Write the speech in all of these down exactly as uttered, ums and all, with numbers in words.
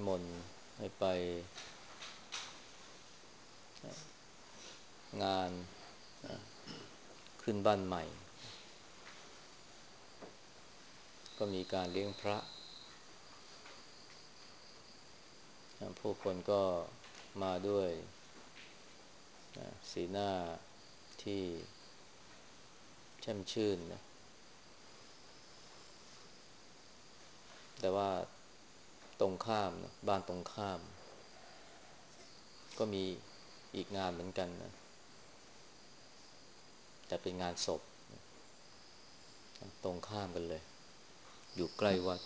มนต์ให้ไปงานขึ้นบ้านใหม่ก็มีการเลี้ยงพระผู้คนก็มาด้วยสีหน้าที่แช่มชื่นนะแต่ว่าตรงข้ามนะบ้านตรงข้ามก็มีอีกงานเหมือนกันนะแต่เป็นงานศพตรงข้ามกันเลยอยู่ใกล้วัด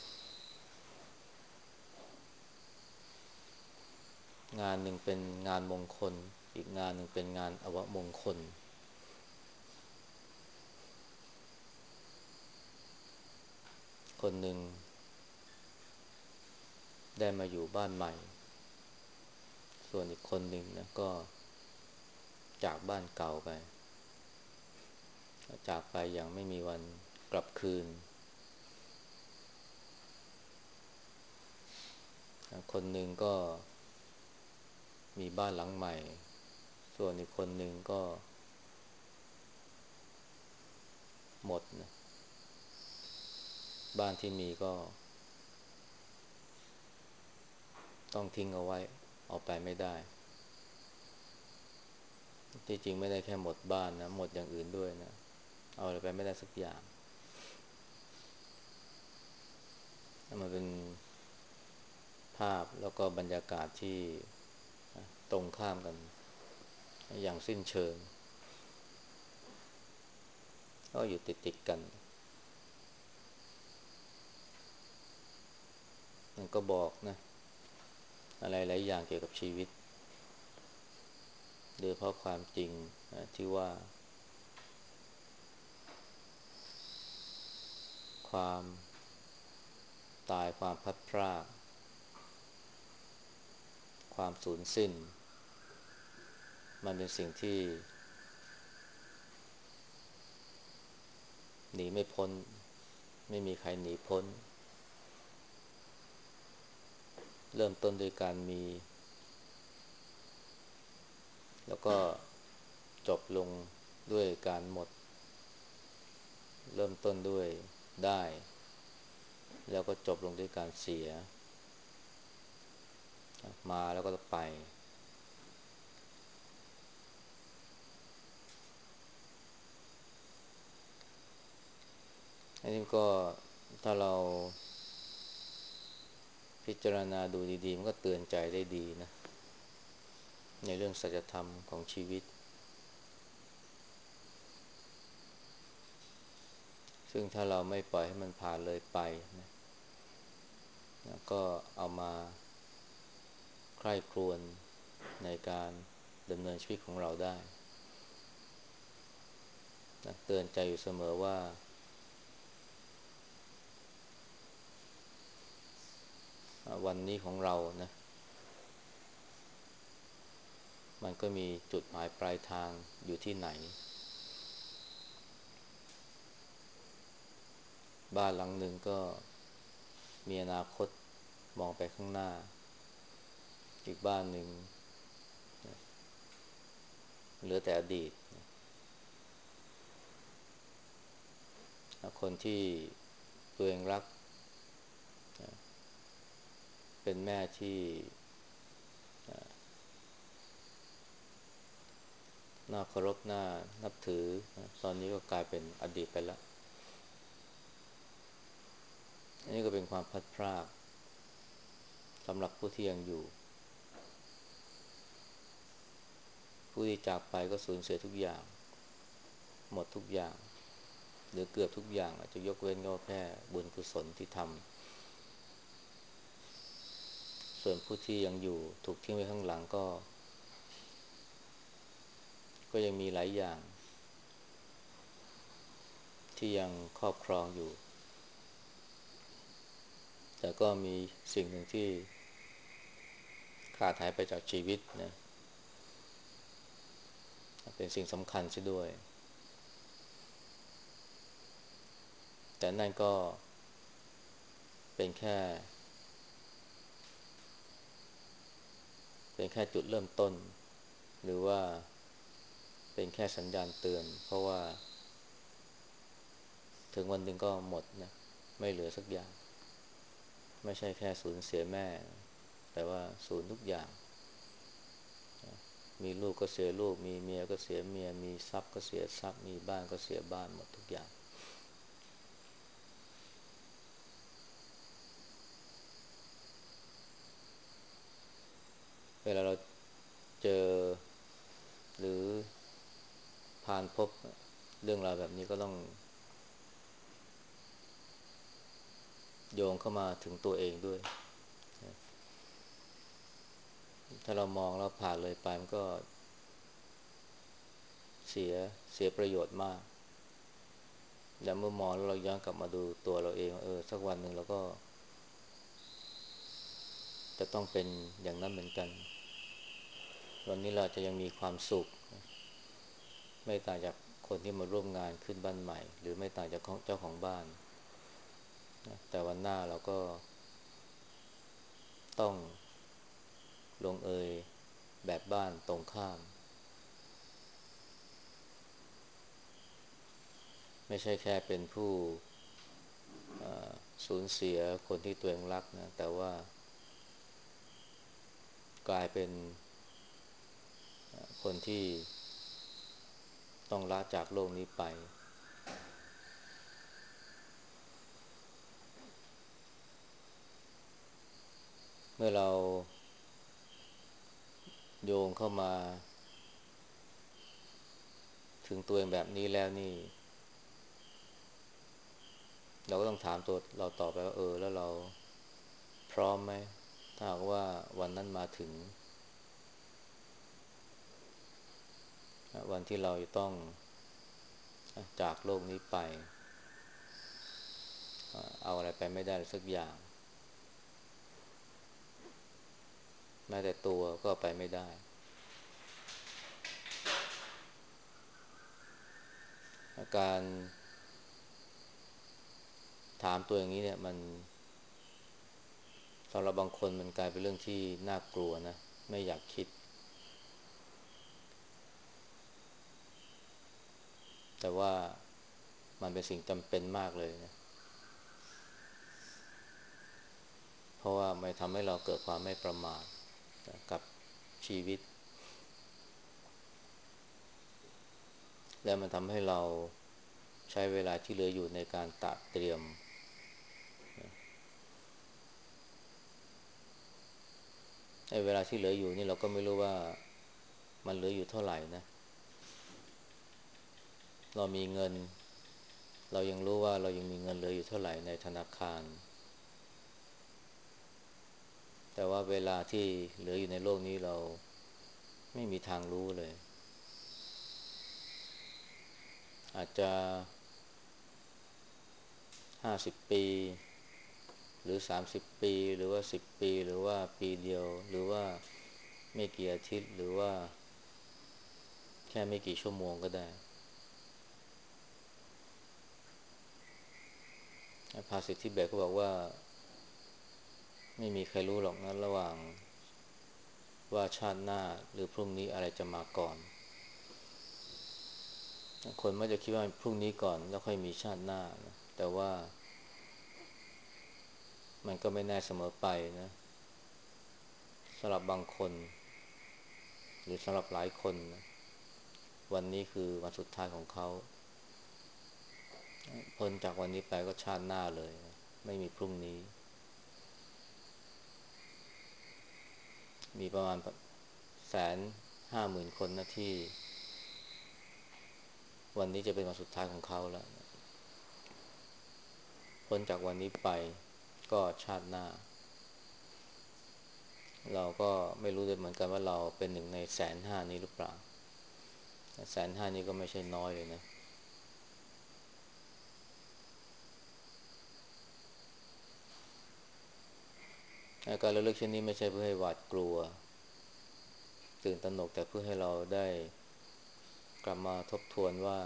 งานหนึ่งเป็นงานมงคลอีกงานหนึ่งเป็นงานอวมงคลคนหนึ่งได้มาอยู่บ้านใหม่ส่วนอีกคนหนึ่งนะก็จากบ้านเก่าไปจากไปอย่างไม่มีวันกลับคืนคนหนึ่งก็มีบ้านหลังใหม่ส่วนอีกคนหนึ่งก็หมดนะบ้านที่มีก็ต้องทิ้งเอาไว้เอาไปไม่ได้ที่จริงไม่ได้แค่หมดบ้านนะหมดอย่างอื่นด้วยนะเอาอะไรไปไม่ได้สักอย่างมันเป็นภาพแล้วก็บรรยากาศที่ตรงข้ามกันอย่างสิ้นเชิงก็อยู่ติดๆกันมันก็บอกนะอะไรหลายอย่างเกี่ยวกับชีวิตโดยเพราะความจริงที่ว่าความตายความพลัดพรากความสูญสิ้นมันเป็นสิ่งที่หนีไม่พ้นไม่มีใครหนีพ้นเริ่มต้นด้วยการมีแล้วก็จบลงด้วยการหมดเริ่มต้นด้วยได้แล้วก็จบลงด้วยการเสียมาแล้วก็ไปอันนี้ก็ถ้าเราพิจารณาดูดีๆมันก็เตือนใจได้ดีนะในเรื่องสัจธรรมของชีวิตซึ่งถ้าเราไม่ปล่อยให้มันผ่านเลยไปนะแล้วก็เอามาใคร่ครวญในการดำเนินชีวิตของเราได้นะเตือนใจอยู่เสมอว่าวันนี้ของเรานะมันก็มีจุดหมายปลายทางอยู่ที่ไหนบ้านหลังหนึ่งก็มีอนาคตมองไปข้างหน้าอีกบ้านหนึ่งเหลือแต่อดีตคนที่ตัวเองรักเป็นแม่ที่น่าเคารพน่านับถือตอนนี้ก็กลายเป็นอดีตไปแล้วอันนี้ก็เป็นความพลัดพรากสำหรับผู้ที่ยังอยู่ผู้ที่จากไปก็สูญเสียทุกอย่างหมดทุกอย่างหรือเกือบทุกอย่างอาจจะยกเว้นก็แค่บุญกุศลที่ทำส่วนผู้ที่ยังอยู่ถูกทิ้งไว้ข้างหลังก็ก็ยังมีหลายอย่างที่ยังครอบครองอยู่แต่ก็มีสิ่งหนึ่งที่ขาดหายไปจากชีวิตนะเป็นสิ่งสำคัญเสียด้วยแต่นั่นก็เป็นแค่เป็นแค่จุดเริ่มต้นหรือว่าเป็นแค่สัญญาณเตือนเพราะว่าถึงวันหนึ่งก็หมดนะไม่เหลือสักอย่างไม่ใช่แค่สูญเสียแม่แต่ว่าสูญทุกอย่างมีลูกก็เสียลูกมีเมียก็เสียเมียมีทรัพย์ก็เสียทรัพย์มีบ้านก็เสียบ้านหมดทุกอย่างเวลาเราเจอหรือผ่านพบเรื่องราวแบบนี้ก็ต้องโยงเข้ามาถึงตัวเองด้วยถ้าเรามองแล้วผ่านเลยไปมันก็เสียเสียประโยชน์มากแต่เมื่อมองแล้วเราย้อนกลับมาดูตัวเราเองเออสักวันหนึ่งเราก็จะต้องเป็นอย่างนั้นเหมือนกันวันนี้เราจะยังมีความสุขไม่ต่างจากคนที่มาร่วมงานขึ้นบ้านใหม่หรือไม่ต่างจากเจ้าของบ้านแต่วันหน้าเราก็ต้องลงเอยแบบบ้านตรงข้ามไม่ใช่แค่เป็นผู้สูญเสียคนที่ตัวเองรักนะแต่ว่ากลายเป็นคนที่ต้องละจากโลกนี้ไปเมื่อเราโยงเข้ามาถึงตัวเองแบบนี้แล้วนี่เราก็ต้องถามตัวเราต่อไปว่าเออแล้วเราพร้อมไหมถ้าหากว่าวันนั้นมาถึงวันที่เราจะต้องจากโลกนี้ไปเอาอะไรไปไม่ได้สักอย่างแม้แต่ตัวก็ไปไม่ได้การถามตัวอย่างนี้เนี่ยมันสำหรับบางคนมันกลายเป็นเรื่องที่น่ากลัวนะไม่อยากคิดแต่ว่ามันเป็นสิ่งจำเป็นมากเลยนะเพราะว่ามันทำให้เราเกิดความไม่ประมาทกับชีวิตและมันทำให้เราใช้เวลาที่เหลืออยู่ในการตระเตรียมไอ้เวลาที่เหลืออยู่นี่เราก็ไม่รู้ว่ามันเหลืออยู่เท่าไหร่นะเรามีเงินเรายังรู้ว่าเรายังมีเงินเหลืออยู่เท่าไหร่ในธนาคารแต่ว่าเวลาที่เหลืออยู่ในโลกนี้เราไม่มีทางรู้เลยอาจจะห้าสิบปีหรือสามสิบปีหรือว่าสิบปีหรือว่าปีเดียวหรือว่าไม่กี่อาทิตย์หรือว่าแค่ไม่กี่ชั่วโมงก็ได้ภาษิตทิเบตก็บอกว่าไม่มีใครรู้หรอกนะระหว่างว่าชาติหน้าหรือพรุ่งนี้อะไรจะมาก่อนคนมักจะคิดว่าพรุ่งนี้ก่อนแล้วค่อยมีชาติหน้านะแต่ว่ามันก็ไม่แน่เสมอไปนะสำหรับบางคนหรือสำหรับหลายคนนะวันนี้คือวันสุดท้ายของเขาพ้นจากวันนี้ไปก็ชาติหน้าเลยนะไม่มีพรุ่งนี้มีประมาณแสนห้าหมื่นคนนะที่วันนี้จะเป็นวันสุดท้ายของเขาแล้วพ้นจากวันนี้ไปก็ชาติหน้าเราก็ไม่รู้เลยเหมือนกันว่าเราเป็นหนึ่งในแสนห้านี้หรือเปล่าแสนห้านี้ก็ไม่ใช่น้อยเลยนะการระลึกเช่นนี้ไม่ใช่เพื่อให้หวาดกลัวตื่นตระหนกแต่เพื่อให้เราได้กลับมาทบทวนว่า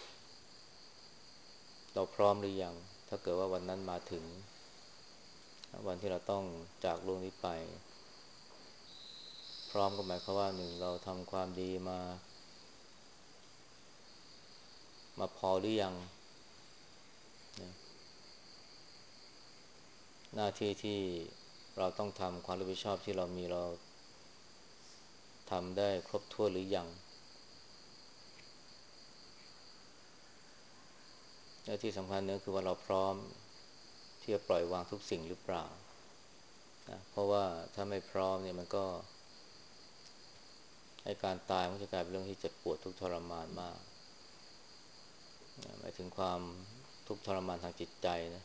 เราพร้อมหรือยังถ้าเกิดว่าวันนั้นมาถึงวันที่เราต้องจากโลกนี้ไปพร้อมก็หมายความว่าหนึ่งเราทำความดีมามาพอหรือยังนะหน้าที่ที่เราต้องทำความรับผิดชอบที่เรามีเราทำได้ครบถ้วนหรือยังและที่สำคัญเนี่ยคือว่าเราพร้อมที่จะปล่อยวางทุกสิ่งหรือเปล่านะเพราะว่าถ้าไม่พร้อมเนี่ยมันก็ให้การตายมันจะกลายเป็นเรื่องที่เจ็บปวดทุกข์ทรมานมากนะหมายถึงความทุกข์ทรมานทางจิตใจนะ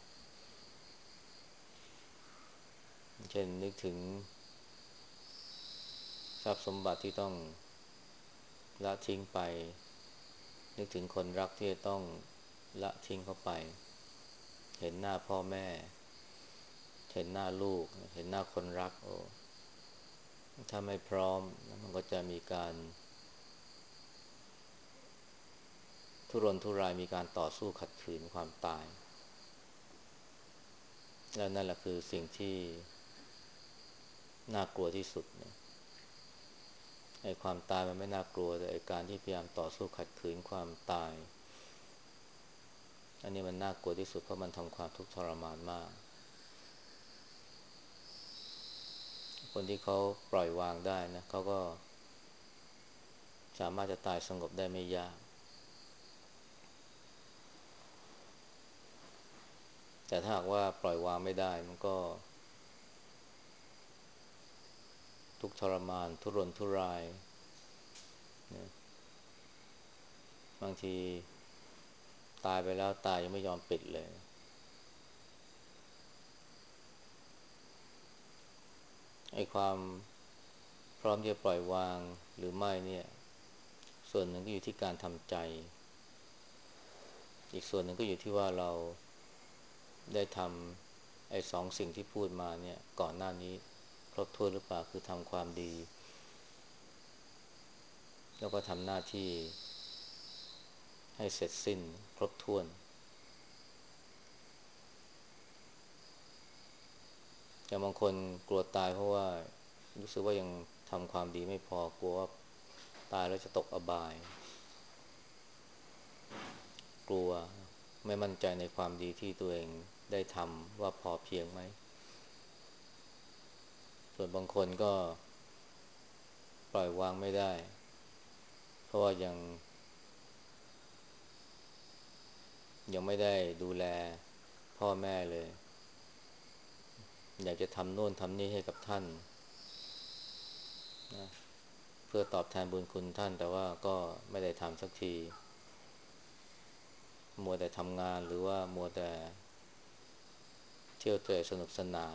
เช่นนึกถึงทรัพย์สมบัติที่ต้องละทิ้งไปนึกถึงคนรักที่จะต้องละทิ้งเขาไปเห็นหน้าพ่อแม่เห็นหน้าลูกเห็นหน้าคนรักโอ้ถ้าไม่พร้อมมันก็จะมีการทุรนทุรายมีการต่อสู้ขัดขืนความตายและนั่นแหละคือสิ่งที่น่ากลัวที่สุดเนี่ยไอ้ความตายมันไม่น่ากลัวแต่ไอ้การที่พยายามต่อสู้ขัดขืนความตายอันนี้มันน่ากลัวที่สุดเพราะมันทำความทุกข์ทรมานมากคนที่เขาปล่อยวางได้นะเขาก็สามารถจะตายสงบได้ไม่ยากแต่ถ้าหากว่าปล่อยวางไม่ได้มันก็ทุกข์ทรมานทุรนทุรายนะบางทีตายไปแล้วตายยังไม่ยอมปิดเลยไอ้ความพร้อมที่จะปล่อยวางหรือไม่เนี่ยส่วนหนึ่งก็อยู่ที่การทำใจอีกส่วนหนึ่งก็อยู่ที่ว่าเราได้ทำไอ้สองสิ่งที่พูดมาเนี่ยก่อนหน้านี้ครบถ้วนหรือเปล่าคือทำความดีแล้วก็ทำหน้าที่ให้เสร็จสิ้นครบถ้วนแต่บางคนกลัวตายเพราะว่ารู้สึกว่ายังทำความดีไม่พอกลัวว่าตายแล้วจะตกอบายกลัวไม่มั่นใจในความดีที่ตัวเองได้ทำว่าพอเพียงไหมส่วนบางคนก็ปล่อยวางไม่ได้เพราะว่ายังยังไม่ได้ดูแลพ่อแม่เลยอยากจะทำโน่นทำนี่ให้กับท่านนะเพื่อตอบแทนบุญคุณท่านแต่ว่าก็ไม่ได้ทำสักทีมัวแต่ทำงานหรือว่ามัวแต่เที่ยวเตร่สนุกสนาน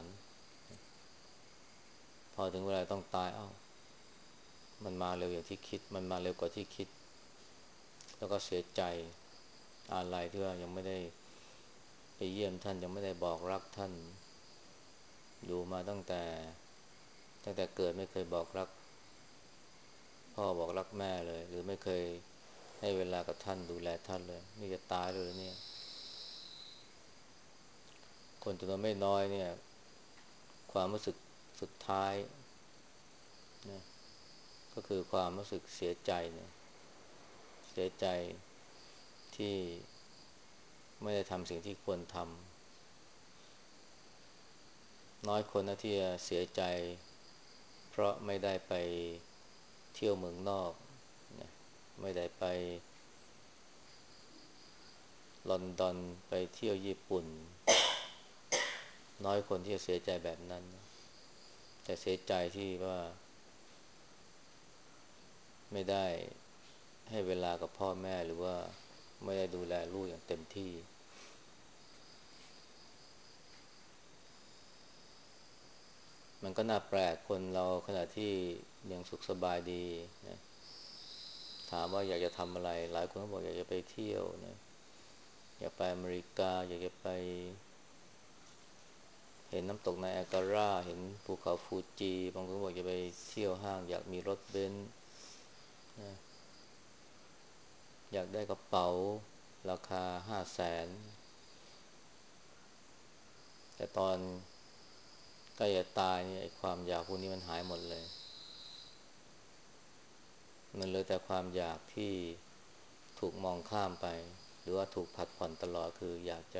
พอถึงเวลาต้องตายเอ้ามันมาเร็วอย่างที่คิดมันมาเร็วกว่าที่คิดแล้วก็เสียใจอะไรที่ว่ายังไม่ได้ไปเยี่ยมท่านยังไม่ได้บอกรักท่านอยู่มาตั้งแต่ตั้งแต่เกิดไม่เคยบอกรักพ่อบอกรักแม่เลยหรือไม่เคยให้เวลากับท่านดูแลท่านเลยนี่จะตายเลยเนี่ยคนจำนวนไม่น้อยเนี่ยความรู้สึกสุดท้ายนะก็คือความรู้สึกเสียใจเนี่ยเสียใจที่ไม่ได้ทำสิ่งที่ควรทำน้อยคนนะที่จะเสียใจเพราะไม่ได้ไปเที่ยวเมืองนอกนะไม่ได้ไปลอนดอนไปเที่ยวญี่ปุ่นน้อยคนที่จะเสียใจแบบนั้นแต่เสียใจที่ว่าไม่ได้ให้เวลากับพ่อแม่หรือว่าไม่ได้ดูแลลูกอย่างเต็มที่มันก็น่าแปลกคนเราขณะที่ยังสุขสบายดีนะถามว่าอยากจะทำอะไรหลายคนก็บอกอยากจะไปเที่ยวนะอยากไปอเมริกาอยากจะไปเห็นน้ำตกไนแอการาเห็นภูเขาฟูจิบางคนบอกอยากไปเที่ยวห้างอยากมีรถเบนซ์นะอยากได้กระเป๋าราคาห้าแสนแต่ตอนใกล้จะตายเนี่ยไอ้ความอยากพวกนี้มันหายหมดเลยมันเหลือแต่ความอยากที่ถูกมองข้ามไปหรือว่าถูกผัดผ่อนตลอดคืออยากจะ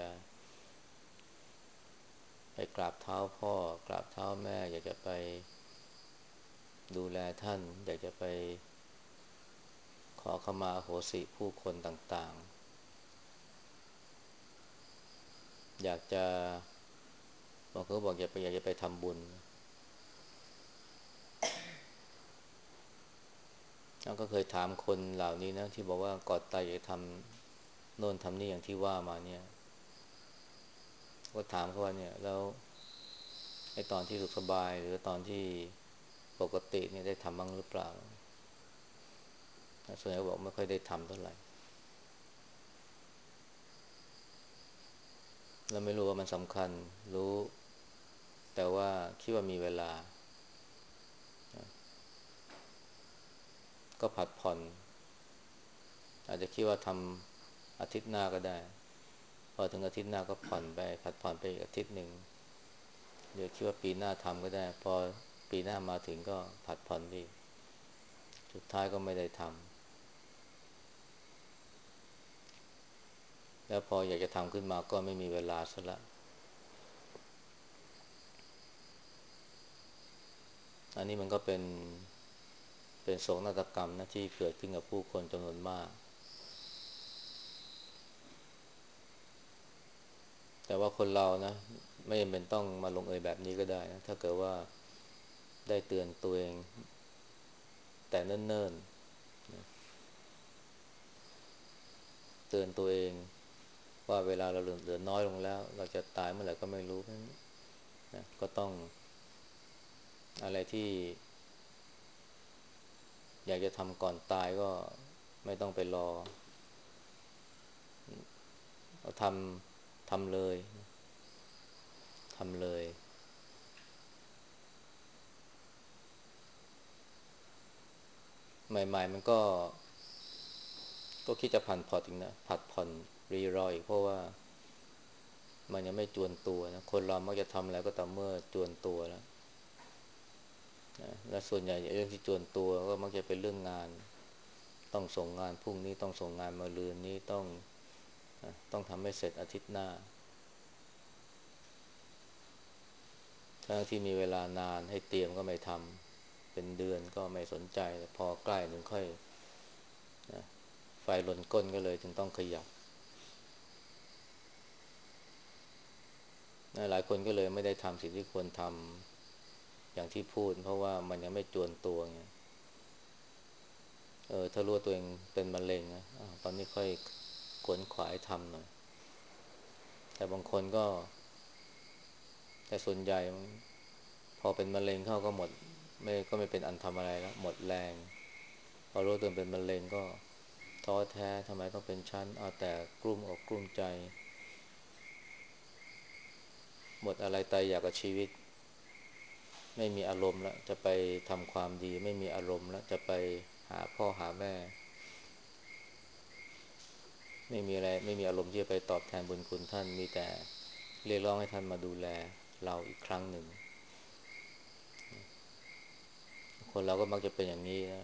ไปกราบเท้าพ่อกราบเท้าแม่อยากจะไปดูแลท่านอยากจะไปขอขมาอโหสิผู้คนต่างๆอยากจะบางคนก็บอกอยากไปอยากจะไปทำบุญแล้วก็เคยถามคนเหล่านี้นะที่บอกว่าก่อนตายอยากทำโน่นทำนี่อย่างที่ว่ามาเนี่ยก็ถามเขาว่าเนี่ยแล้วไอ้ตอนที่สุขสบายหรือตอนที่ปกติเนี่ยได้ทำบ้างหรือเปล่าส่วนใหญ่บอกไม่ค่อยได้ทำเท่าไหร่เราไม่รู้ว่ามันสำคัญรู้แต่ว่าคิดว่ามีเวลาก็ผัดผ่อนอาจจะคิดว่าทำอาทิตย์หน้าก็ได้พอถึงอาทิตย์หน้าก็ผ่อนไปผัดผ่อนไปอีกอาทิตย์หนึ่งเดี๋ยวคิดว่าปีหน้าทำก็ได้พอปีหน้ามาถึงก็ผัดผ่อนอีกสุดท้ายก็ไม่ได้ทำแล้วพออยากจะทำขึ้นมาก็ไม่มีเวลาซะละอันนี้มันก็เป็นเป็นโศกนาฏกรรมนะที่เกิดขึ้นกับผู้คนจำนวนมากแต่ว่าคนเรานะไม่จำเป็นต้องมาลงเอยแบบนี้ก็ได้นะถ้าเกิดว่าได้เตือนตัวเองแต่เนิ่นๆเตือนตัวเองว่าเวลาเราเหลือเหลือน้อยลงแล้วเราจะตายเมื่อไหร่ก็ไม่รู้เพราะฉะนั้นนะก็ต้องอะไรที่อยากจะทำก่อนตายก็ไม่ต้องไปรอเอาทำทำเลยทำเลยใหม่ๆมันก็ก็คิดจะผันผ่อนอีกนะผัดผ่อนรีรออีกเพราะว่ามันยังไม่จวนตัวนะคนเรามักจะทำอะไรก็ต่อเมื่อจวนตัวแล้วนะและส่วนใหญ่เรื่องที่จวนตัวก็มักจะเป็นเรื่องงานต้องส่งงานพรุ่งนี้ต้องส่งงานมะรืนนี้ต้องต้องทำให้เสร็จอาทิตย์หน้าทั้งที่มีเวลานานให้เตรียมก็ไม่ทำเป็นเดือนก็ไม่สนใจแต่พอใกล้ถึงค่อยนะไฟลนก้นก็เลยถึงต้องขยับนะหลายคนก็เลยไม่ได้ทำสิ่งที่ควรทำอย่างที่พูดเพราะว่ามันยังไม่จวนตัวไงเออถ้ารู้ว่าตัวเองเป็นมะเร็งนะอตอนนี้ค่อยขวนขวายทำหน่อยแต่บางคนก็แต่ส่วนใหญ่พอเป็นมะเร็งเข้าก็หมดไม่ก็ไม่เป็นอันทำอะไรแล้วหมดแรงพอรู้ตัวเป็นมะเร็งก็ท้อแท้ทำไมต้องเป็นชั้นเอาแต่กลุ้มอกกลุ้มใจหมดอะไรตายอยากกับชีวิตไม่มีอารมณ์แล้วจะไปทำความดีไม่มีอารมณ์แล้วจะไปหาพ่อหาแม่ไม่มีอะไรไม่มีอารมณ์ที่จะไปตอบแทนบุญคุณท่านมีแต่เรียกร้องให้ท่านมาดูแลเราอีกครั้งหนึ่งคนเราก็มักจะเป็นอย่างนี้นะ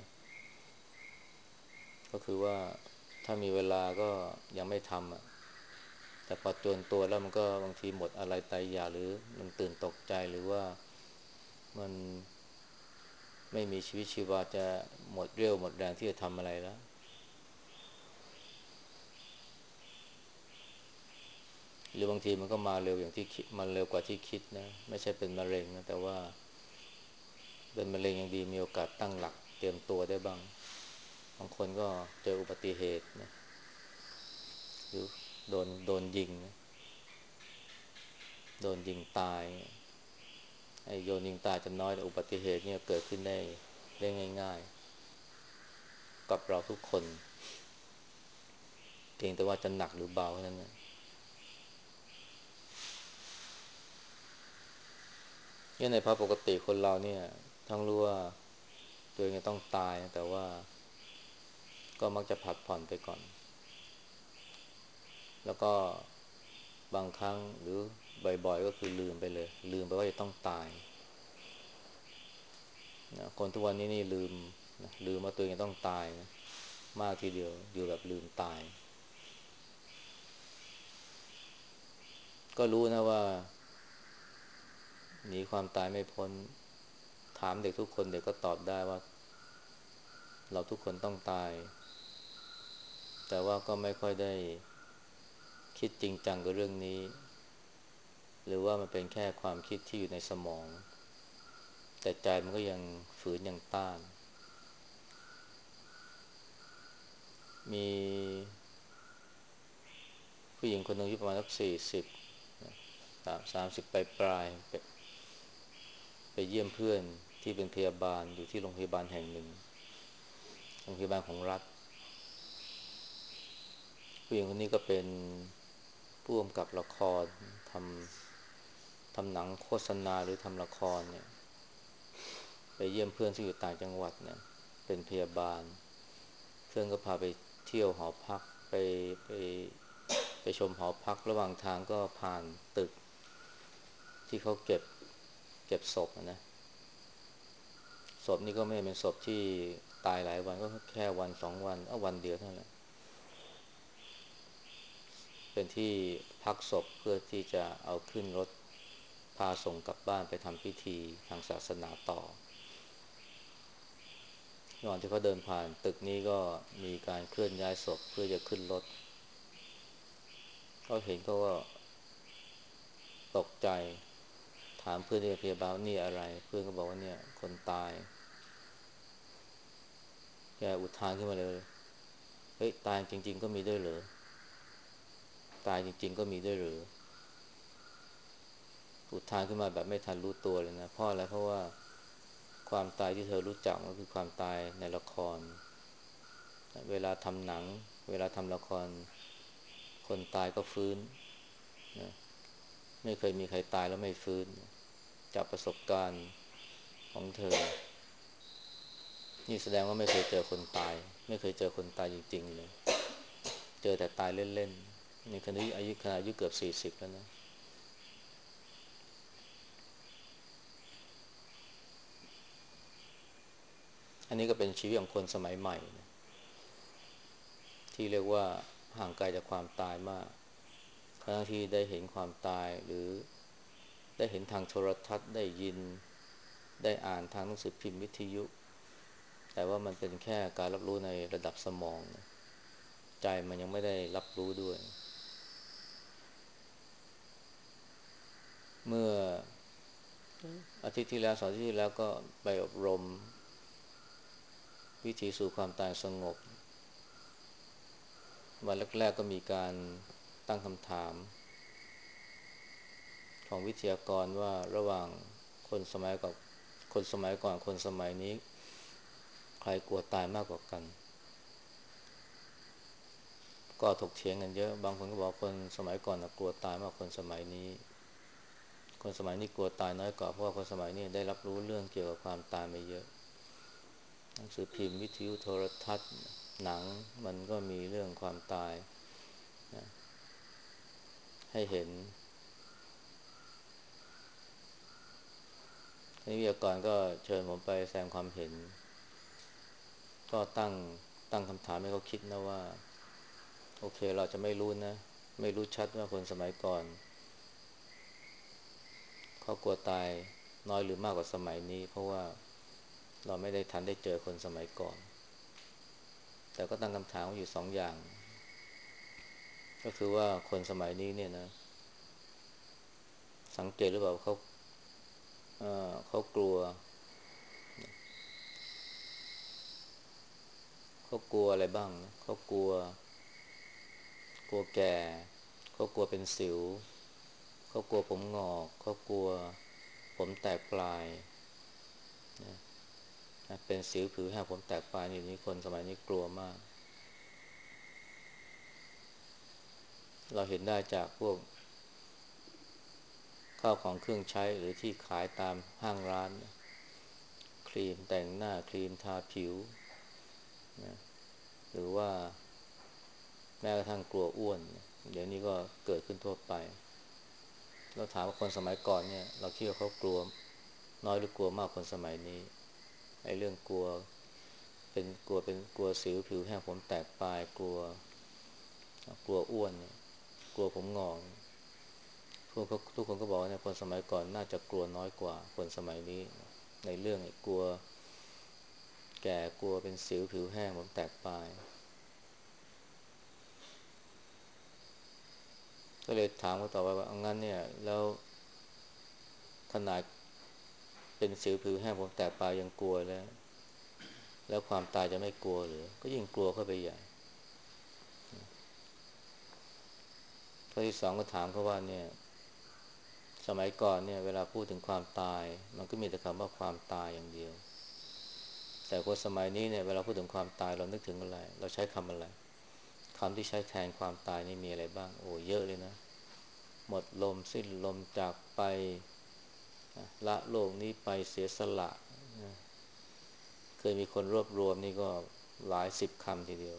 ก็คือว่าถ้ามีเวลาก็ยังไม่ทำอ่ะแต่พอจวนตัวแล้วมันก็บางทีหมดอะไรตายอยากหรือมันตื่นตกใจหรือว่ามันไม่มีชีวิตชีวาจะหมดเรี่ยวหมดแรงที่จะทำอะไรแล้วหรือบางทีมันก็มาเร็วอย่างที่คิดมันเร็วกว่าที่คิดนะไม่ใช่เป็นมะเร็งนะแต่ว่าเป็นมะเร็งยังดีมีโอกาสตั้งหลักเตรียมตัวได้บ้างบางคนก็เจออุบัติเหตุนะหรือโดนโดนยิงนะโดนยิงตายไอ้โดนยิงตายจะน้อยแต่อุบัติเหตุเนี่ยเกิดขึ้นได้ได้ง่ายๆกับเราทุกคนเพียงแต่ว่าจะหนักหรือเบาเท่านั้นนะเนี่ยในภาพปกติคนเราเนี่ยทั้งรู้ว่าตัวเองจะต้องตายแต่ว่าก็มักจะผัดผ่อนไปก่อนแล้วก็บางครั้งหรือบ่อยๆก็คือลืมไปเลยลืมไปว่าจะต้องตายนะคนทุกวันนี้นี่ลืมนะลืมว่าตัวเองต้องตายนะมากทีเดียวอยู่แบบลืมตายก็รู้นะว่าหนีความตายไม่พ้นถามเด็กทุกคนเด็กก็ตอบได้ว่าเราทุกคนต้องตายแต่ว่าก็ไม่ค่อยได้คิดจริงจังกับเรื่องนี้หรือว่ามันเป็นแค่ความคิดที่อยู่ในสมองแต่ใจมันก็ยังฝืนยังต้านมีผู้หญิงคนหนึ่งอายุประมาณสักสี่สิบสามสามสิบปลายปลายไปไปเยี่ยมเพื่อนที่เป็นพยาบาลอยู่ที่โรงพยาบาลแห่งหนึ่งโรงพยาบาลของรัฐผู้หญิงคนนี้ก็เป็นผู้กำกับละครทำทำหนังโฆษณาหรือทำละครเนี่ยไปเยี่ยมเพื่อนที่อยู่ต่างจังหวัดเนี่ยเป็นพยาบาลเพื่อนก็พาไปเที่ยวหอพักไปไปไปชมหอพักระหว่างทางก็ผ่านตึกที่เขาเก็บเก็บศพนะศพนี่ก็ไม่เป็นศพที่ตายหลายวันก็แค่วันสองวันเอาวันเดียวเท่านั้นแหละเป็นที่พักศพเพื่อที่จะเอาขึ้นรถพาส่งกลับบ้านไปทำพิธีทางศาสนาต่อระหว่างที่เขาเดินผ่านตึกนี้ก็มีการเคลื่อนย้ายศพเพื่อจะขึ้นรถเขาเห็นเขาก็ตกใจถามเพื่อนที่เป็นพยาบาลว่านี่อะไรเพื่อนก็บอกว่าเนี่ยคนตายแกอุทานขึ้นมาเลยเฮ้ยตายจริงๆก็มีด้วยเหรอตายจริงๆก็มีด้วยเหรออุทานขึ้นมาแบบไม่ทันรู้ตัวเลยนะเพราะอะไรเพราะว่าความตายที่เธอรู้จักก็คือความตายในละครเวลาทำหนังเวลาทำละครคนตายก็ฟื้นนะไม่เคยมีใครตายแล้วไม่ฟื้นจากประสบการณ์ของเธอนี่แสดงว่าไม่เคยเจอคนตายไม่เคยเจอคนตายจริงๆเลยเจอแต่ตายเล่นๆนี่คนนี้อายุขนาดอายุเกือบสี่สิบแล้วนะอันนี้ก็เป็นชีวิตของคนสมัยใหม่นะที่เรียกว่าห่างไกลจากความตายมากทั้งที่ได้เห็นความตายหรือได้เห็นทางโทรทัศน์ได้ยินได้อ่านทางหนังสือพิมพ์วิทยุแต่ว่ามันเป็นแค่การรับรู้ในระดับสมองนะใจมันยังไม่ได้รับรู้ด้วยเมื่ออาทิตย์ที่แล้วสองอาทิตย์ที่แล้วก็ไปอบรมวิธีสู่ความตายสงบวันแรกๆก็มีการตั้งคำถามของวิทยากรว่าระหว่างคนสมัยกับคนสมัยก่อนคนสมัยนี้ใครกลัวตายมากกว่ากันก็ถกเถียงกันเยอะบางคนก็บอกคนสมัยก่อนนะกลัวตายมากคนสมัยนี้คนสมัยนี้กลัวตายน้อยกว่าเพราะว่าคนสมัยนี้ได้รับรู้เรื่องเกี่ยวกับความตายมาเยอะหนังสือพิมพ์วิทยุโทรทัศน์หนังมันก็มีเรื่องความตายนะให้เห็นทีนี้วิทยากรก็เชิญผมไปแสดงความเห็นก็ตั้งตั้งคำถามให้เขาคิดนะว่าโอเคเราจะไม่รู้นะไม่รู้ชัดว่าคนสมัยก่อนเขากลัวตายน้อยหรือมากกว่าสมัยนี้เพราะว่าเราไม่ได้ทันได้เจอคนสมัยก่อนแต่ก็ตั้งคำถามอยู่สองอย่างก็คือว่าคนสมัยนี้เนี่ยนะสังเกตหรือเปล่าเขาเอ่อเขากลัวเขากลัวอะไรบ้างนะเขากลัวกลัวแก่เขากลัวเป็นสิวเขากลัวผมงอกเขากลัวผมแตกปลายนะเป็นสิวผิวแห้งผมแตกปลายนี่นี่คนสมัยนี้กลัวมากเราเห็นได้จากพวกข้าวของเครื่องใช้หรือที่ขายตามห้างร้านนะครีมแต่งหน้าครีมทาผิวนะหรือว่าแม้กระทั่งกลัวอ้วนเดี๋ยวนี้ก็เกิดขึ้นทั่วไปเราถามว่าคนสมัยก่อนเนี่ยเราคิดว่าเขากลัวน้อยหรือกลัวมากคนสมัยนี้ไอ้เรื่องกลัวเป็นกลัวเป็นกลัวสิวผิวแห้งผมแตกปลายกลัวกลัวอ้วนเนี่ยกลัวผมงอกทุกคนทุกคนก็บอกว่าเนี่ยคนสมัยก่อนน่าจะกลัวน้อยกว่าคนสมัยนี้ในเรื่องไอ้กลัวแก่กลัวเป็นสิวผิวแห้งผมแตกปลายก็เลยถามเขาต่อไปว่าเอางั้นเนี่ยแล้วขนาดเป็นสิวผิวแห้งผมแตกปลายยังกลัวแล้วแล้วความตายจะไม่กลัวหรือก็ยิ่งกลัวเข้าไปใหญ่ข้อที่สองก็ถามเขาว่าเนี่ยสมัยก่อนเนี่ยเวลาพูดถึงความตายมันก็มีแต่คำว่าความตายอย่างเดียวแต่คนสมัยนี้เนี่ยเวลาพูดถึงความตายเรานึกถึงอะไรเราใช้คำอะไรคำที่ใช้แทนความตายนี่มีอะไรบ้างโอ้เยอะเลยนะหมดลมสิ้นลมจากไปละโลกนี้ไปเสียสละเคยมีคนรวบรวมนี่ก็หลายสิบคำทีเดียว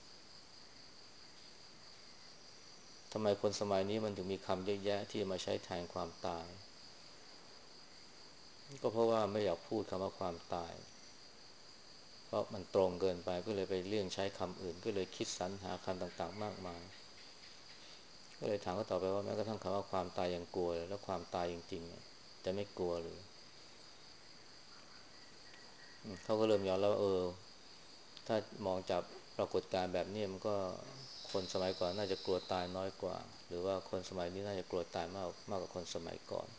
ทำไมคนสมัยนี้มันถึงมีคำเยอะแยะที่มาใช้แทนความตายก็เพราะว่าไม่อยากพูดคำว่าความตายเพราะมันตรงเกินไปก็เลยไปเลี่ยงใช้คำอื่นก็เลยคิดสรรหาคำต่างๆมากมายก็เลยถามเขาต่อไปว่าแม้กระทั่งคำว่าความตายยังกลัวเลยแล้วความตายจริงๆเนี่ยจะไม่กลัวหรือเขาก็เริ่มยอมแล้วเออถ้ามองจากปรากฏการณ์แบบนี้มันก็คนสมัยก่อนน่าจะกลัวตายน้อยกว่าหรือว่าคนสมัยนี้น่าจะกลัวตายมากมากกว่าคนสมัยก่อน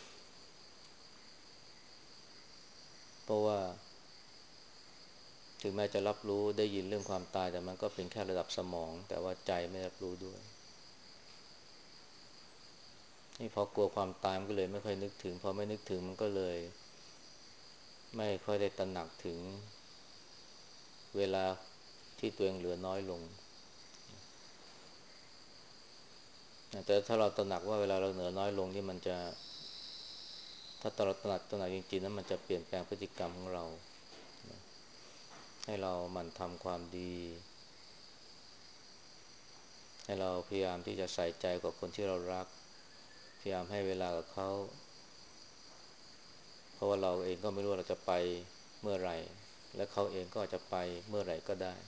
เพราะว่าถึงแม้จะรับรู้ได้ยินเรื่องความตายแต่มันก็เป็นแค่ระดับสมองแต่ว่าใจไม่รับรู้ด้วยนี่พอกลัวความตายมันก็เลยไม่ค่อยนึกถึงพอไม่นึกถึงมันก็เลยไม่ค่อยได้ตระหนักถึงเวลาที่ตัวเองเหลือน้อยลงแต่ถ้าเราตระหนักว่าเวลาเราเหลือน้อยลงนี่มันจะถ้าเราตระหนักตระหนักจริงๆนั้นมันจะเปลี่ยนแปลงพฤติกรรมของเราให้เราหมั่นทำความดีให้เราพยายามที่จะใส่ใจกับคนที่เรารักพยายามให้เวลากับเขาเพราะว่าเราเองก็ไม่รู้ว่าเราจะไปเมื่อไหร่และเขาเองก็อาจจะไปเมื่อไหร่ก็ได้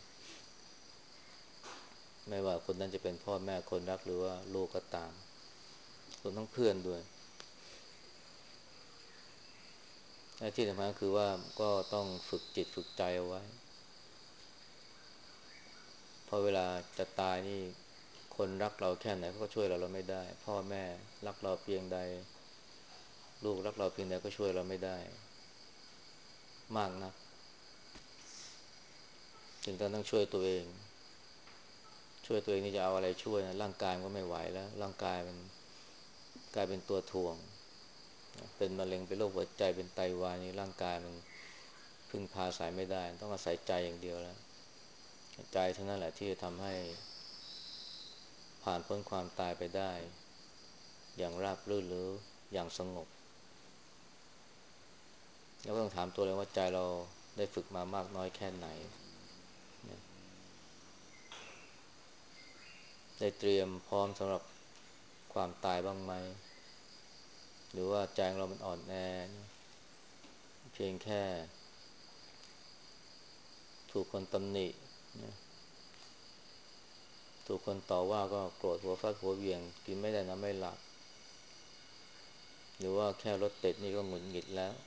ไม่ว่าคนนั้นจะเป็นพ่อแม่คนรักหรือว่าลูกก็ตามรวมทั้งเพื่อนด้วยและที่สำคัญก็คือว่าก็ต้องฝึกจิตฝึกใจเอาไว้เพราะเวลาจะตายนี่คนรักเราแค่ไหนเขาก็ช่วยเราเราไม่ได้พ่อแม่รักเราเพียงใดลูกรักเราเพียงใดก็ช่วยเราไม่ได้มากนักถึงต้องช่วยตัวเองช่วยตัวเองนี่จะเอาอะไรช่วยนะร่างกายมันก็ไม่ไหวแล้วร่างกายมันกลายเป็นตัวถ่วงเป็นมะเร็งเป็นโรคหัวใจเป็นไตวายนี่ร่างกายมันพึ่งพาสายไม่ได้ต้องอาศัยใจอย่างเดียวแล้วใจเท่านั้นแหละที่จะทำให้ผ่านพ้นความตายไปได้อย่างราบรื่นหรืออย่างสงบแล้วก็ต้องถามตัวเองว่าใจเราได้ฝึกมามากน้อยแค่ไหนได้เตรียมพร้อมสำหรับความตายบ้างไหมหรือว่าใจของเรามันอ่อนแอเพียงแค่ถูกคนตำหนิถูกคนต่อว่าก็โกรธหัวฟาดหัวเหวี่ยงกินไม่ได้นอนไม่หลับหรือว่าแค่รถติดนี่ก็หงุดหงิดแล้ว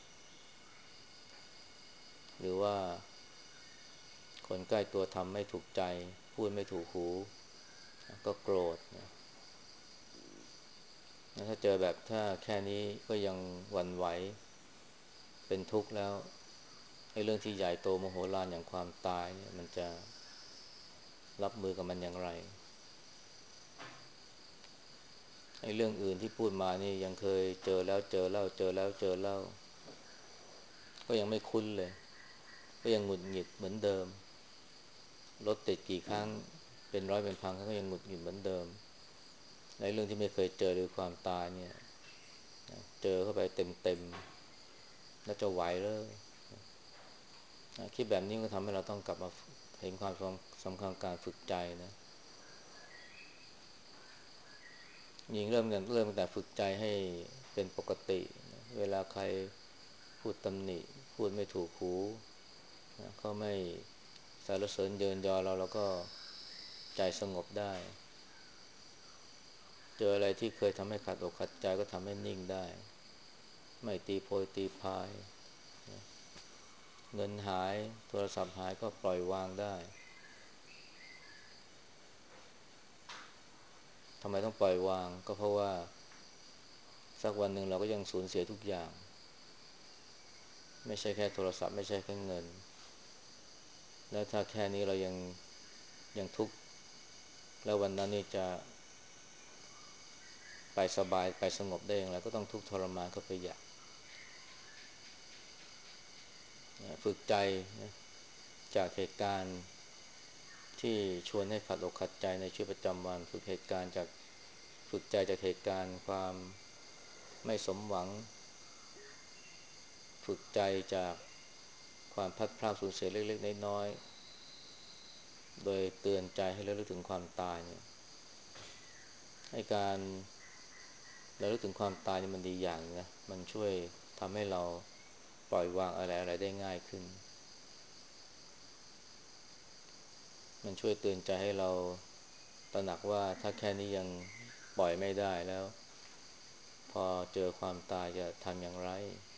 หรือว่าคนใกล้ตัวทำไม่ถูกใจพูดไม่ถูกหูก็โกรธนะถ้าเจอแบบถ้าแค่นี้ก็ยังหวั่นไหวเป็นทุกข์แล้วไอ้เรื่องที่ใหญ่โตมโหฬารอย่างความตายเนี่ยมันจะรับมือกับมันอย่างไรไอ้เรื่องอื่นที่พูดมานี่ยังเคยเจอแล้วเจอเล่าเจอแล้วเจอเล่าก็ยังไม่คุ้นเลยก็ยังหงุดหงิดเหมือนเดิมรถติดกี่ครั้งเป็นร้อยเป็นพันก็ยังหงุดหงิดเหมือนเดิมในเรื่องที่ไม่เคยเจอหรือความตายเนี่ยเจอเข้าไปเต็มๆแล้วจะไหวเลยคิดแบบนี้ก็ทำให้เราต้องกลับมาเห็นความสำคัญการฝึกใจนะยิงเริ่มกันเริ่มตั้งแต่ฝึกใจให้เป็นปกติเวลาใครพูดตำหนิพูดไม่ถูกหูนะเขาไม่สรรเสริญเยินยอเราเราก็ใจสงบได้เจออะไรที่เคยทำให้ขัดอกขัดใจก็ทำให้นิ่งได้ไม่ตีโพยตีพายนะเงินหายโทรศัพท์หายก็ปล่อยวางได้ทำไมต้องปล่อยวางก็เพราะว่าสักวันหนึ่งเราก็ยังสูญเสียทุกอย่างไม่ใช่แค่โทรศัพท์ไม่ใช่แค่เงินแล้วถ้าแค่นี้เรายังยังทุกข์แล้ววันนั้นนี่จะไปสบายไปสงบได้อย่างไรก็ต้องทุกข์ทรมานเข้าไปอย่างฝึกใจนะจากเหตุการณ์ที่ชวนให้ขัดอกขัดใจในชีวิตประจำวันฝึกเหตุการณ์จากฝึกใจจากเหตุการณ์ความไม่สมหวังฝึกใจจากความพลัดพรากสูญเสียเล็กๆน้อยๆโดยเตือนใจให้ระลึกถึงความตายเนี่ยให้การระลึกถึงความตายนี่มันดีอย่างนะมันช่วยทำให้เราปล่อยวางอะไรๆได้ง่ายขึ้นมันช่วยเตือนใจให้เราตระหนักว่าถ้าแค่นี้ยังปล่อยไม่ได้แล้วพอเจอความตายจะทำอย่างไร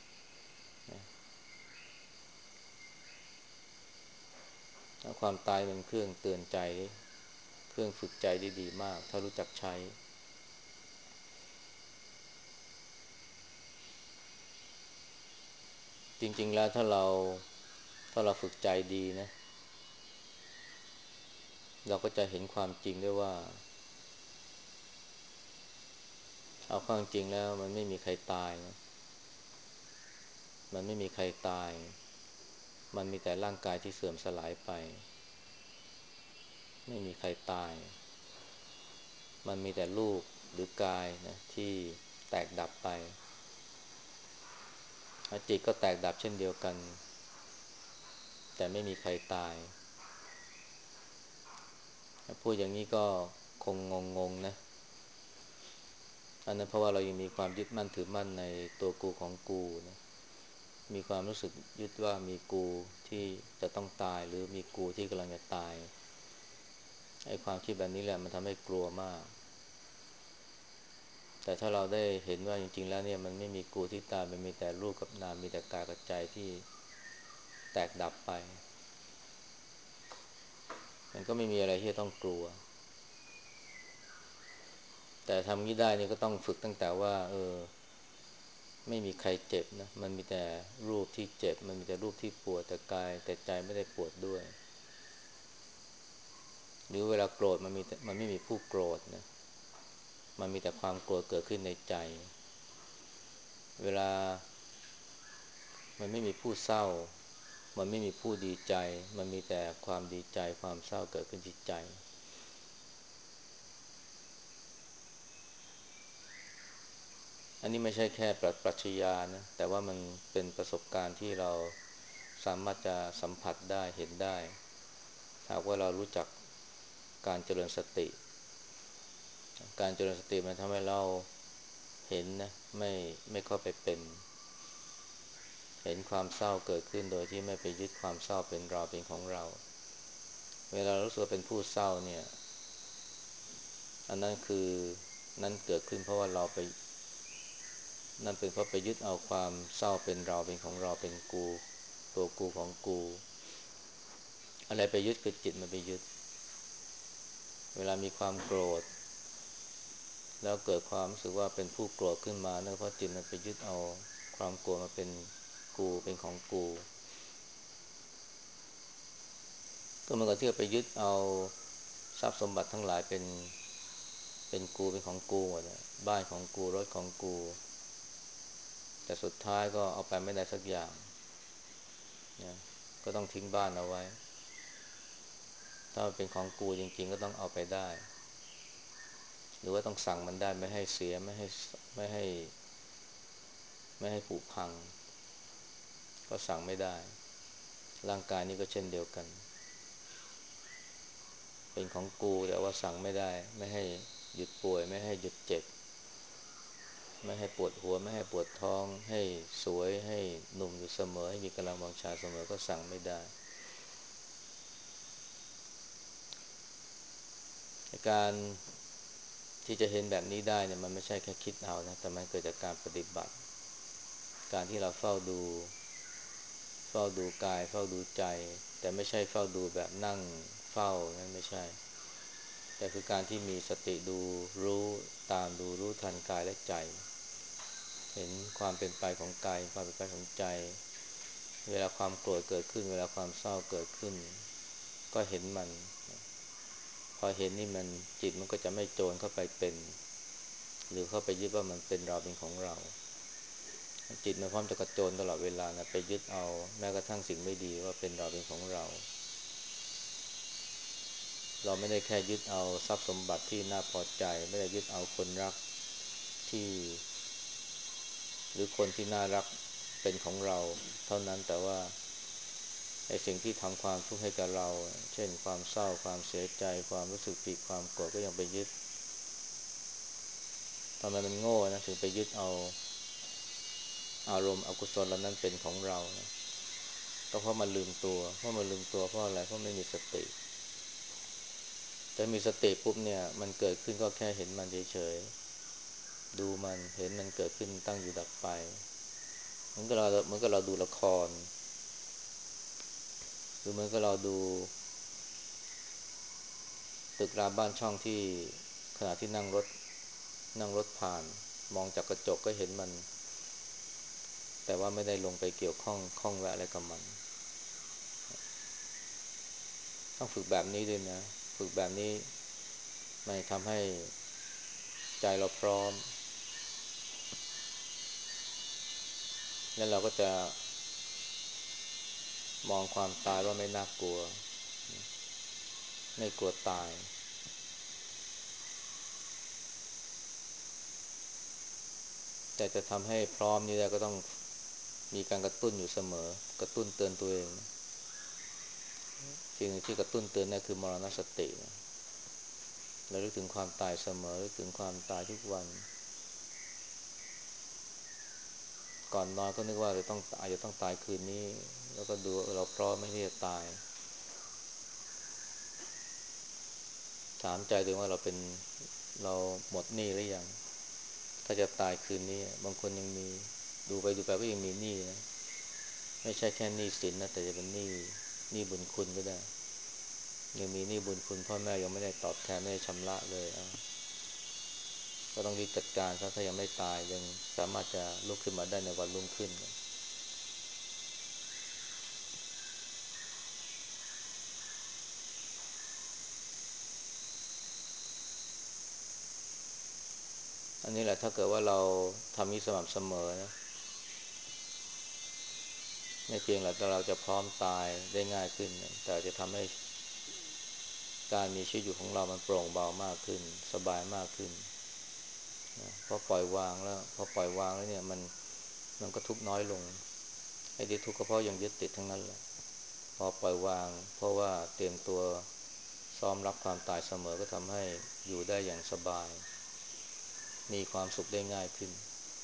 ความตายเป็นเครื่องเตือนใจเครื่องฝึกใจได้ดีมากถ้ารู้จักใช้จริงๆแล้วถ้าเราถ้าเราฝึกใจดีนะเราก็จะเห็นความจริงได้ว่าเอาเข้าจริงแล้วมันไม่มีใครตายนะมันไม่มีใครตายมันมีแต่ร่างกายที่เสื่อมสลายไปไม่มีใครตายมันมีแต่รูปหรือกายนะที่แตกดับไปจิตก็แตกดับเช่นเดียวกันแต่ไม่มีใครตายพูดอย่างนี้ก็คงงงๆนะอันนั้นเพราะว่าเรายังมีความยึดมั่นถือมั่นในตัวกูของกูนะมีความรู้สึกยึดว่ามีกูที่จะต้องตายหรือมีกูที่กำลังจะตายไอ้ความคิดแบบนี้แหละมันทำให้กลัวมากแต่ถ้าเราได้เห็นว่าจริงๆแล้วเนี่ยมันไม่มีกูที่ตายมันมีแต่รูปกับนามมีแต่กายกับใจที่แตกดับไปมันก็ไม่มีอะไรที่จะต้องกลัวแต่ทำงี้ได้นี่ก็ต้องฝึกตั้งแต่ว่าเออไม่มีใครเจ็บนะมันมีแต่รูปที่เจ็บมันมีแต่รูปที่ปวดแต่กายแต่ใจไม่ได้ปวดด้วยหรือเวลาโกรธมันมีมันไม่มีผู้โกรธนะมันมีแต่ความโกรธเกิดขึ้นในใจเวลามันไม่มีผู้เศร้ามันไม่มีผู้ดีใจมันมีแต่ความดีใจความเศร้าเกิดขึ้นที่ใจอันนี้ไม่ใช่แค่ปรัชปรัชญานะแต่ว่ามันเป็นประสบการณ์ที่เราสามารถจะสัมผัสได้เห็นได้หากว่าเรารู้จักการเจริญสติการเจริญสติมันทำให้เราเห็นนะไม่ไม่เข้าไปเป็นเห็นความเศร้าเกิดขึ้นโดยที่ไม่ไปยึดความเศร้าเป็นเราเป็นของเราเวลารู้สึกเป็นผู้เศร้าเนี่ยอันนั้นคือนั่นเกิดขึ้นเพราะว่าเราไปนั่นเป็นเพราะไปยึดเอาความเศร้าเป็นเราเป็นของเราเป็นกูตัวกูของกูอะไรไปยึดคือจิตมันไปยึดเวลามีความโกรธแล้วเกิดความรู้สึกว่าเป็นผู้โกรธขึ้นมาเนื่องเพราะจิตมันไปยึดเอาความโกรธมาเป็นกูเป็นของกูก็เหมือนกับที่ไปยึดเอาทรัพย์สมบัติทั้งหลายเป็นเป็นกูเป็นของกูหมดนะบ้านของกูรถของกูแต่สุดท้ายก็เอาไปไม่ได้สักอย่างนะก็ต้องทิ้งบ้านเอาไว้ถ้ามันเป็นของกูจริงๆก็ต้องเอาไปได้หรือว่าต้องสั่งมันได้ไม่ให้เสียไม่ให้ไม่ให้ไม่ให้ผุพังก็สั่งไม่ได้ร่างกายนี้ก็เช่นเดียวกันเป็นของกูแต่ว่าสั่งไม่ได้ไม่ให้หยุดป่วยไม่ให้หยุดเจ็บไม่ให้ปวดหัวไม่ให้ปวดท้องให้สวยให้หนุ่มอยู่เสมอให้มีกำลังวังชาเสมอก็สั่งไม่ได้การที่จะเห็นแบบนี้ได้เนี่ยมันไม่ใช่แค่คิดเอานะแต่มันเกิดจากการปฏิบัติการที่เราเฝ้าดูเฝ้าดูกายเฝ้าดูใจแต่ไม่ใช่เฝ้าดูแบบนั่งเฝ้านั่นไม่ใช่แต่คือการที่มีสติดูรู้ตามดูรู้ทันกายและใจเห็นความเป็นไปของกายความเป็นไปของใจเวลาความโกรธเกิดขึ้นเวลาความเศร้าเกิดขึ้นก็เห็นมันพอเห็นนี่มันจิตมันก็จะไม่โจรเข้าไปเป็นหรือเข้าไปยึดว่ามันเป็นเราเป็นของเราจิตมันพร้อมจะกระโจนตลอดเวลานะไปยึดเอาแม้กระทั่งสิ่งไม่ดีว่าเป็นเราเป็นของเราเราไม่ได้แค่ยึดเอาทรัพย์สมบัติที่น่าพอใจไม่ได้ยึดเอาคนรักที่หรือคนที่น่ารักเป็นของเราเท่านั้นแต่ว่าไอ้สิ่งที่ทำความทุกข์ให้กับเราเช่นความเศร้าความเสียใจความรู้สึกผิดความโกรธก็ยังไปยึดทำไมมันโง่นะถึงไปยึดเอาอารมณ์อกุศลเหล่านั้นเป็นของเรานะก็เพราะมันลืมตัวเพราะมันลืมตัวเพราะอะไรเพราะไม่มีสติแต่มีสติปุ๊บเนี่ยมันเกิดขึ้นก็แค่เห็นมันเฉยๆดูมันเห็นมันเกิดขึ้นตั้งอยู่ดับไปเหมือนกับเราเหมือนกับเราดูละครหรือเหมือนกับเราดูตึกรามบ้านช่องที่ขณะที่นั่งรถนั่งรถผ่านมองจากกระจกก็เห็นมันแต่ว่าไม่ได้ลงไปเกี่ยวข้องข้องแวะอะไรกับมันต้องฝึกแบบนี้ด้วยนะฝึกแบบนี้มันทำให้ใจเราพร้อมแล้วเราก็จะมองความตายว่าไม่น่ากลัวไม่กลัวตายแต่จะทำให้พร้อมนี่ได้ก็ต้องมีการกระตุ้นอยู่เสมอกระตุ้นเตือนตัวเองสิ่งหนึ่งที่กระตุ้นเตือนนั่นคือมรณสติเราลึกถึงความตายเสมอลึกถึงความตายทุกวันก่อนนอนก็นึกว่าจะต้องอาจจะต้องตายคืนนี้แล้วก็ดูเราพร้อมไหมที่จะตายถามใจตัวเองว่าเราเป็นเราหมดหนี้หรือยังถ้าจะตายคืนนี้บางคนยังมีดูไปดูไปก็ยังมีหนี้นะไม่ใช่แค่หนี้สินนะแต่จะเป็นหนี้หนี้บุญคุณก็ได้ยังมีหนี้บุญคุณพ่อแม่ยังไม่ได้ตอบแทนไม่ได้ชำระเลยอ่ะก็ต้องรีบจัดการซะถ้ายังไม่ตายยังสามารถจะลุกขึ้นมาได้ในวันรุ่งขึ้นอันนี้แหละถ้าเกิดว่าเราทำนี้สม่ำเสมอนะไม่เพียงแต่เราจะพร้อมตายได้ง่ายขึ้นแต่จะทำให้การมีชีวิตอยู่ของเรามันโปร่งเบามากขึ้นสบายมากขึ้นนะพอปล่อยวางแล้วพอปล่อยวางแล้วเนี่ยมันมันก็ทุกข์น้อยลงไอ้ที่ทุกข์ก็เพราะยังยึดติดทั้งนั้นแหละพอปล่อยวางเพราะว่าเตรียมตัวซ้อมรับความตายเสมอก็ทำให้อยู่ได้อย่างสบายมีความสุขได้ง่ายขึ้น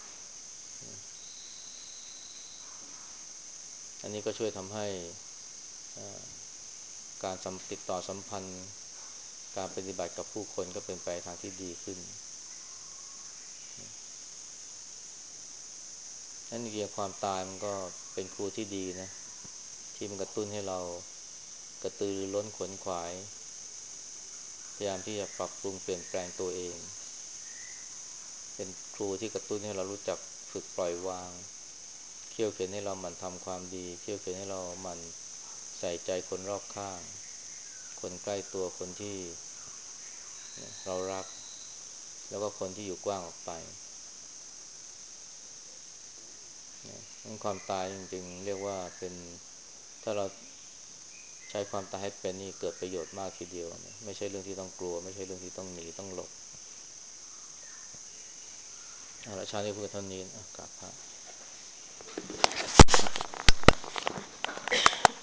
อันนี้ก็ช่วยทำให้การติดต่อสัมพันธ์การปฏิบัติกับผู้คนก็เป็นไปทางที่ดีขึ้นนั่นเองความตายมันก็เป็นครูที่ดีนะที่มันกระตุ้นให้เรากระตือรือร้นขวนขวายพยายามที่จะปรับปรุงเปลี่ยนแปลงตัวเองเป็นครูที่กระตุ้นให้เรารู้จักฝึกปล่อยวางเขี่ยวเข็นให้เราหมั่นทำความดีเขี่ยวเข็นให้เราหมั่นใส่ใจคนรอบข้างคนใกล้ตัวคนที่เรารักแล้วก็คนที่อยู่กว้างออกไปนั่นความตายจริงๆเรียกว่าเป็นถ้าเราใช้ความตายให้เป็นนี่เกิดประโยชน์มากทีเดียวนะไม่ใช่เรื่องที่ต้องกลัวไม่ใช่เรื่องที่ต้องหนีต้องหลบเอาละชาตินี้พูดเท่านี้นะกราบพระ